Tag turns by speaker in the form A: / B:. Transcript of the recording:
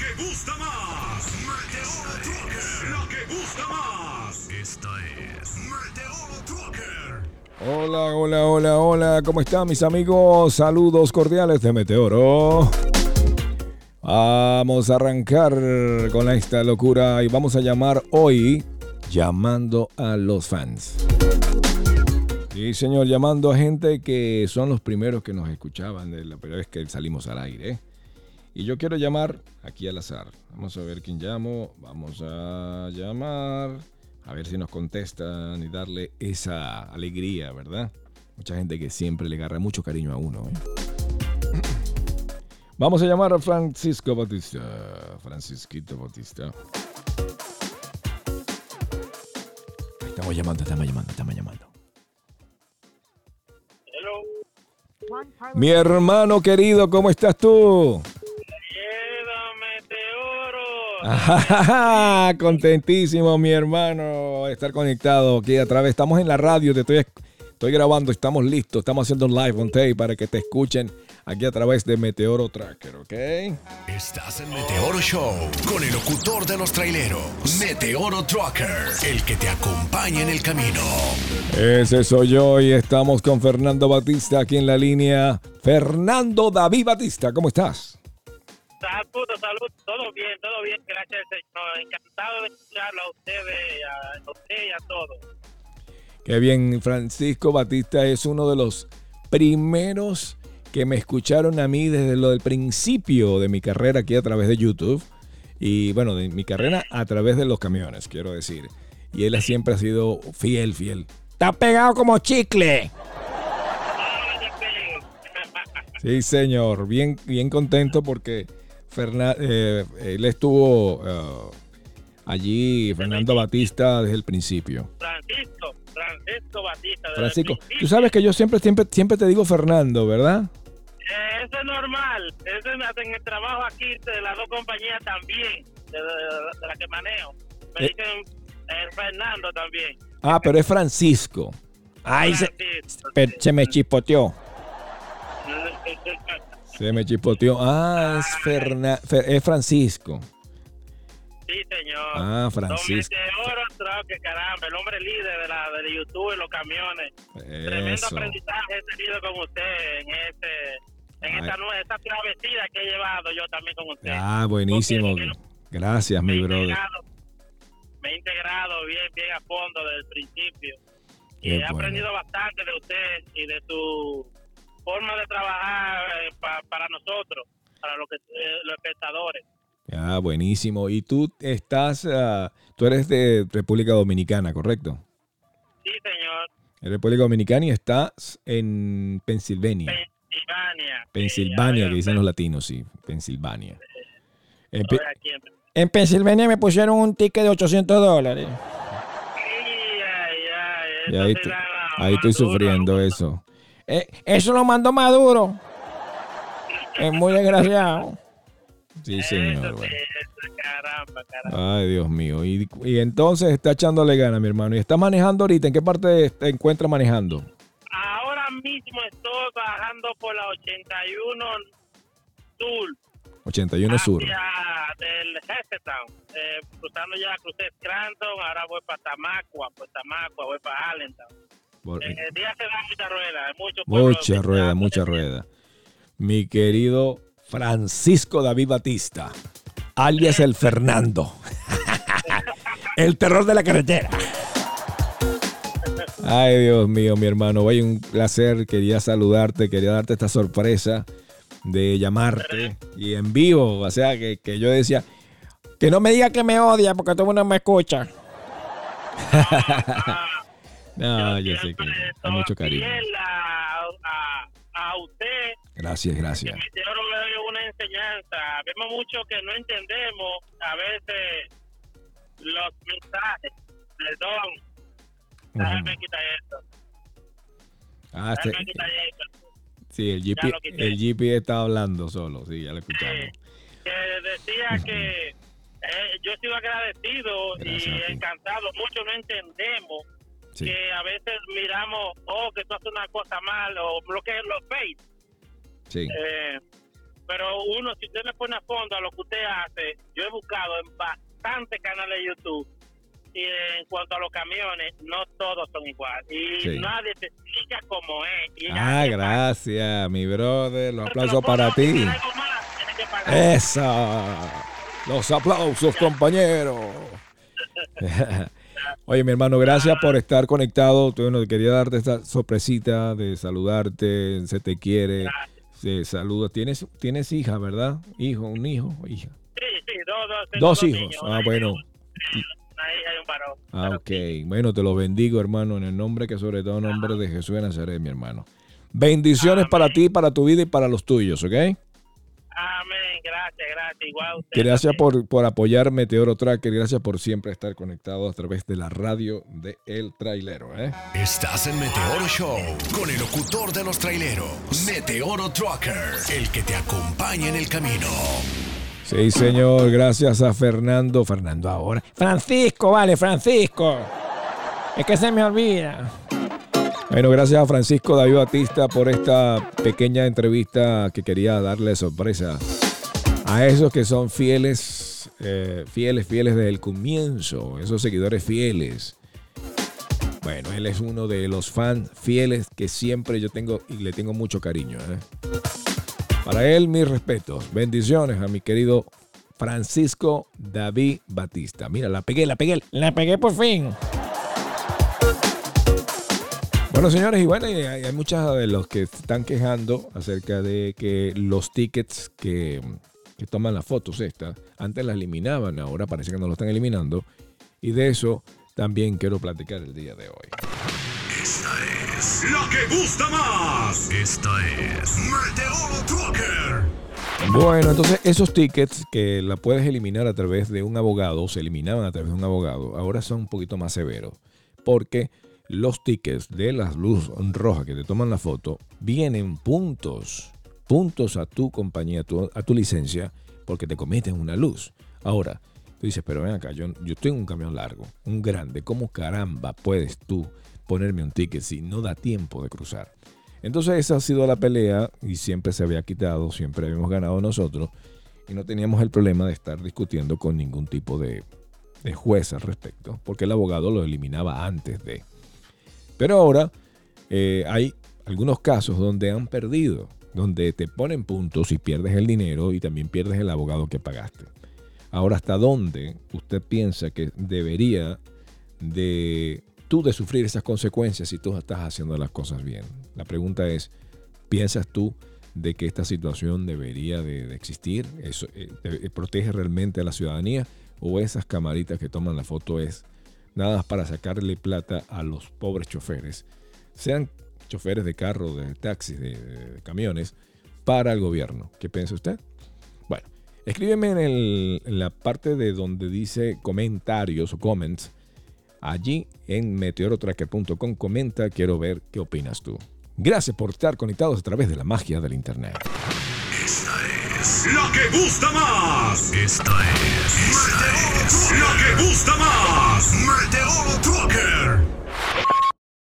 A: que gusta más. Meteoro Trucker. La que gusta más. Esta es Meteoro Trucker.
B: Hola, hola, hola, hola. ¿Cómo están mis amigos? Saludos cordiales de Meteoro. Vamos a arrancar con esta locura y vamos a llamar hoy llamando a los fans. Sí, señor, llamando a gente que son los primeros que nos escuchaban de la primera vez que salimos al aire. Y yo quiero llamar aquí al azar. Vamos a ver quién llamo. Vamos a llamar. A ver si nos contestan y darle esa alegría, ¿verdad? Mucha gente que siempre le agarra mucho cariño a uno, ¿eh? Vamos a llamar a Francisco Batista. Francisquito Batista. Estamos llamando.
C: Hello.
B: Mi hermano querido, ¿cómo estás tú?
C: Meteoro.
B: Contentísimo, mi hermano, de estar conectado aquí a través. Estamos en la radio, estoy grabando, estamos listos, estamos haciendo un live on tape para que te escuchen aquí a través de Meteoro Tracker, ¿ok?
A: Estás en Meteoro Show con el locutor de los traileros, Meteoro Trucker, el que te acompaña en el camino.
B: Ese soy yo y estamos con Fernando Batista aquí en la línea. Fernando David Batista, ¿cómo estás?
C: Salud, todo bien, gracias al Señor. Encantado de escucharlo a ustedes, a usted y a todos.
B: Qué bien, Francisco Batista es uno de los primeros que me escucharon a mí desde lo del principio de mi carrera aquí a través de YouTube. Y bueno, de mi carrera a través de los camiones, quiero decir. Y él siempre ha sido fiel. ¡Está pegado como chicle! Sí, señor. Bien contento porque él estuvo allí, Fernando Batista, desde el principio.
C: Francisco Batista.
B: Francisco, tú sabes que yo siempre te digo Fernando, ¿verdad?
C: Eso es normal. Eso es en el trabajo aquí de las dos compañías también, de la que manejo. Me dicen Fernando también.
B: Ah, pero es Francisco. Ay, se me chispoteó. Se me chispoteó. Ah, es Francisco.
C: Sí, señor.
B: Ah, Francisco.
C: Meteoro, que caramba, el hombre líder de YouTube en los camiones. Tremendo aprendizaje he tenido con usted en esta travesía que he llevado yo también con usted.
B: Ah, buenísimo. Gracias, mi brother.
C: Me he integrado bien a fondo desde el principio.
B: Qué
C: He aprendido bastante de usted y de su forma de trabajar para nosotros, para los espectadores.
B: Ah, buenísimo. Y tú tú eres de República Dominicana, ¿correcto?
C: Sí, señor.
B: En República Dominicana y estás en Pensilvania. Pensilvania, que dicen los latinos, sí. Pensilvania. En Pensilvania me pusieron un ticket de $800. Y ahí estoy sufriendo eso. Eso lo mandó Maduro. Es muy desgraciado. Sí, señor. Bueno.
C: Caramba.
B: Ay, Dios mío. Y entonces está echándole ganas, mi hermano. ¿Y está manejando ahorita? ¿En qué parte te encuentras manejando?
C: Ahora mismo estoy bajando por la 81 Sur.
B: 81 Sur.
C: Del Hesetown. Cruzando ya, crucé Scranton, ahora voy para Tamacua, voy para Allentown. El día se da
B: mucha rueda. Mi querido Francisco David Batista, alias el Fernando. El terror de la carretera. Ay, Dios mío, mi hermano. Vaya, un placer. Quería saludarte, quería darte esta sorpresa de llamarte y en vivo. O sea, que yo decía, que no me diga que me odia porque todo el mundo me escucha. No, yo sé que hay mucho cariño.
C: A usted.
B: Gracias.
C: Yo le doy una enseñanza. Vemos mucho que no entendemos a veces los mensajes. Perdón. Déjame quitar esto.
B: Sí, el GP está hablando solo. Sí, ya lo escuchamos.
C: Que decía que yo estoy agradecido. Gracias y encantado. Muchos no entendemos. Sí. Que a veces miramos, que tú haces una cosa mal o bloqueas los face.
B: Sí.
C: pero uno, si usted le pone a fondo a lo que usted hace, yo he buscado en bastantes canales de YouTube, y en cuanto a los camiones, no todos son iguales. Y nadie te explica cómo es.
B: Gracias, mi brother. Los aplausos para ti. ¡Esa! Los aplausos, compañeros. Oye, mi hermano, gracias por estar conectado. Bueno, quería darte esta sorpresita de saludarte. Se te quiere. Se saluda. ¿Tienes hija, verdad? ¿Hijo? ¿Un hijo? ¿Hija?
C: Sí,
B: dos hijos.
C: Niños,
B: Bueno.
C: Hay un varón.
B: Ok. Bueno, te los bendigo, hermano, en el nombre que sobre todo nombre de Jesús de Nazaret, mi hermano. Bendiciones para ti, para tu vida y para los tuyos, ¿ok?
C: Amén. Gracias. Igual usted.
B: Gracias por apoyar Meteoro Tracker. Gracias por siempre estar conectado a través de la radio de El Trailero, ¿eh?
A: Estás en Meteoro Show con el locutor de los traileros, Meteoro Trucker, el que te acompaña en el camino.
B: Sí, señor, gracias a Fernando ahora. Francisco. Es que se me olvida. Bueno, gracias a Francisco David Batista por esta pequeña entrevista que quería darle sorpresa a esos que son fieles desde el comienzo, esos seguidores fieles. Bueno, él es uno de los fans fieles que siempre yo tengo y le tengo mucho cariño, ¿eh? Para él, mis respetos. Bendiciones a mi querido Francisco David Batista. Mira, la pegué por fin. Bueno, señores, y bueno, hay muchos de los que están quejando acerca de que los tickets que toman las fotos antes las eliminaban, ahora parece que no lo están eliminando. Y de eso también quiero platicar el día de hoy.
A: Esta es la que gusta más. Esta es Meteoro Trucker.
B: Bueno, entonces esos tickets que la puedes eliminar a través de un abogado, se eliminaban a través de un abogado, ahora son un poquito más severos. Porque los tickets de las luces rojas que te toman la foto vienen puntos a tu compañía, a tu licencia, porque te cometen una luz. Ahora, tú dices, pero ven acá, yo tengo un camión largo, un grande, ¿cómo caramba puedes tú ponerme un ticket si no da tiempo de cruzar? Entonces esa ha sido la pelea y siempre se había quitado, siempre habíamos ganado nosotros y no teníamos el problema de estar discutiendo con ningún tipo de juez al respecto, porque el abogado lo eliminaba antes de. Pero ahora hay algunos casos donde han perdido, donde te ponen puntos y pierdes el dinero y también pierdes el abogado que pagaste. Ahora, ¿hasta dónde usted piensa que debería de sufrir esas consecuencias si tú estás haciendo las cosas bien? La pregunta es, ¿piensas tú de que esta situación debería de existir? ¿Eso protege realmente a la ciudadanía? ¿O esas camaritas que toman la foto es nada más para sacarle plata a los pobres choferes, sean choferes de carro, de taxis, de camiones, para el gobierno? ¿Qué piensa usted? Bueno, escríbeme en la parte de donde dice comentarios o comments, allí en meteorotracker.com, comenta, quiero ver qué opinas tú. Gracias por estar conectados a través de la magia del internet.
A: Esta es la que gusta más. Esta es la que gusta más. Meteoro Trucker.